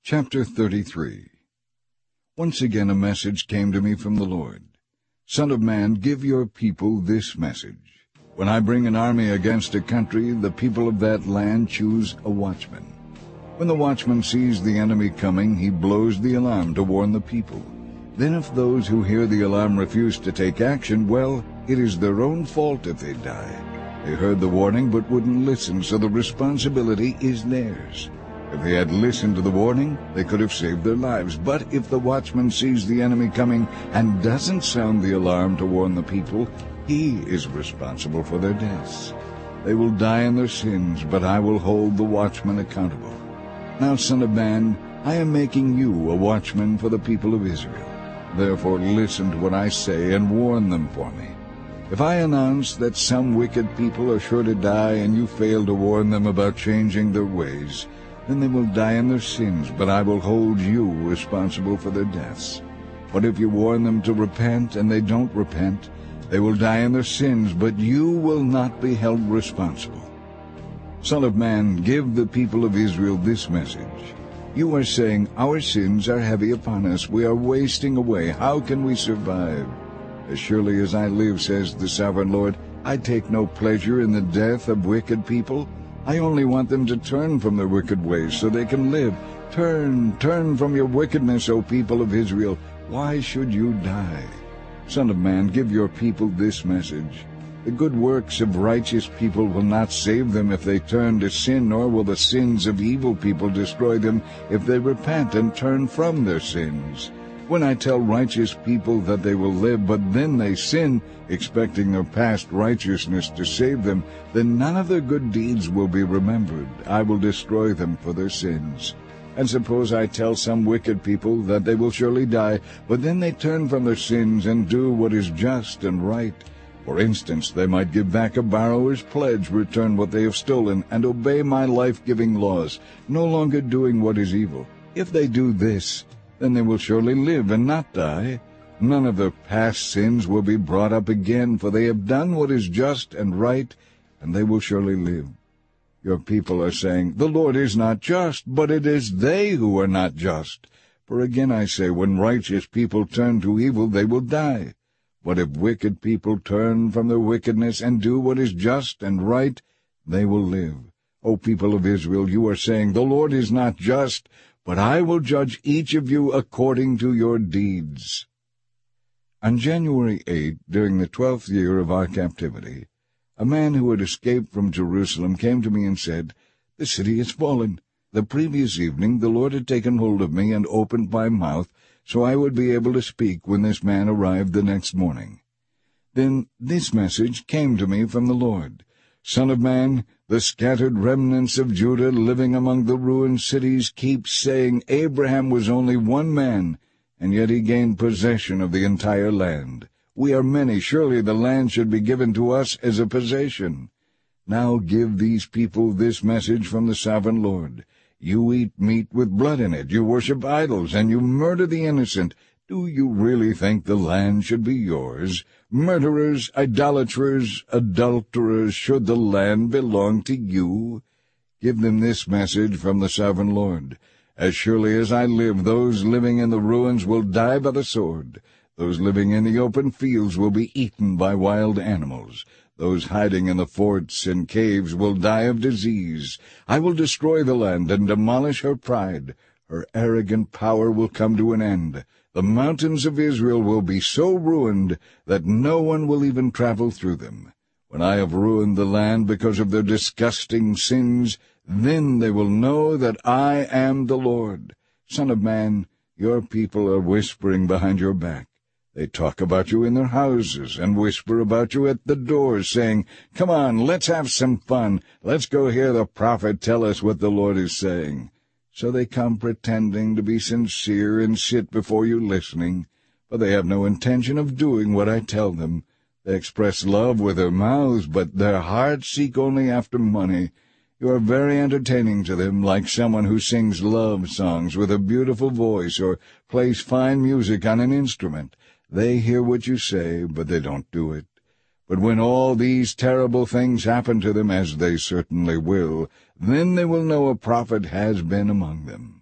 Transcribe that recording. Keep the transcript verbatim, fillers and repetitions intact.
Chapter thirty-three. Once again a message came to me from the Lord. Son of man, give your people this message. When I bring an army against a country, the people of that land choose a watchman. When the watchman sees the enemy coming, he blows the alarm to warn the people. Then if those who hear the alarm refuse to take action, well, it is their own fault if they die. They heard the warning but wouldn't listen, so the responsibility is theirs. If they had listened to the warning, they could have saved their lives. But if the watchman sees the enemy coming and doesn't sound the alarm to warn the people, he is responsible for their deaths. They will die in their sins, but I will hold the watchman accountable. Now, son of man, I am making you a watchman for the people of Israel. Therefore listen to what I say and warn them for me. If I announce that some wicked people are sure to die and you fail to warn them about changing their ways, then they will die in their sins, but I will hold you responsible for their deaths. But if you warn them to repent and they don't repent, they will die in their sins, but you will not be held responsible. Son of man, give the people of Israel this message. You are saying, our sins are heavy upon us. We are wasting away. How can we survive? As surely as I live, says the sovereign Lord, I take no pleasure in the death of wicked people. I only want them to turn from their wicked ways so they can live. Turn, turn from your wickedness, O people of Israel. Why should you die? Son of man, give your people this message. The good works of righteous people will not save them if they turn to sin, nor will the sins of evil people destroy them if they repent and turn from their sins. When I tell righteous people that they will live, but then they sin, expecting their past righteousness to save them, then none of their good deeds will be remembered. I will destroy them for their sins. And suppose I tell some wicked people that they will surely die, but then they turn from their sins and do what is just and right. For instance, they might give back a borrower's pledge, return what they have stolen, and obey my life-giving laws, no longer doing what is evil. If they do this, then they will surely live and not die. None of their past sins will be brought up again, for they have done what is just and right, and they will surely live. Your people are saying, the Lord is not just, but it is they who are not just. For again I say, when righteous people turn to evil, they will die. But if wicked people turn from their wickedness and do what is just and right, they will live. O people of Israel, you are saying, the Lord is not just, but I will judge each of you according to your deeds. On January eighth, during the twelfth year of our captivity, a man who had escaped from Jerusalem came to me and said, the city has fallen. The previous evening the Lord had taken hold of me and opened my mouth, so I would be able to speak when this man arrived the next morning. Then this message came to me from the Lord. Son of man, the scattered remnants of Judah living among the ruined cities keep saying Abraham was only one man, and yet he gained possession of the entire land. We are many. Surely the land should be given to us as a possession. Now give these people this message from the sovereign Lord. You eat meat with blood in it, you worship idols, and you murder the innocent. Do you really think the land should be yours? Murderers, idolaters, adulterers, should the land belong to you? Give them this message from the sovereign Lord. As surely as I live, those living in the ruins will die by the sword. Those living in the open fields will be eaten by wild animals. Those hiding in the forts and caves will die of disease. I will destroy the land and demolish her pride. Her arrogant power will come to an end. The mountains of Israel will be so ruined that no one will even travel through them. When I have ruined the land because of their disgusting sins, then they will know that I am the Lord. Son of man, your people are whispering behind your back. They talk about you in their houses and whisper about you at the doors, saying, come on, let's have some fun. Let's go hear the prophet tell us what the Lord is saying. So they come pretending to be sincere and sit before you listening, but they have no intention of doing what I tell them. They express love with their mouths, but their hearts seek only after money. You are very entertaining to them, like someone who sings love songs with a beautiful voice or plays fine music on an instrument. They hear what you say, but they don't do it. But when all these terrible things happen to them, as they certainly will, then they will know a prophet has been among them.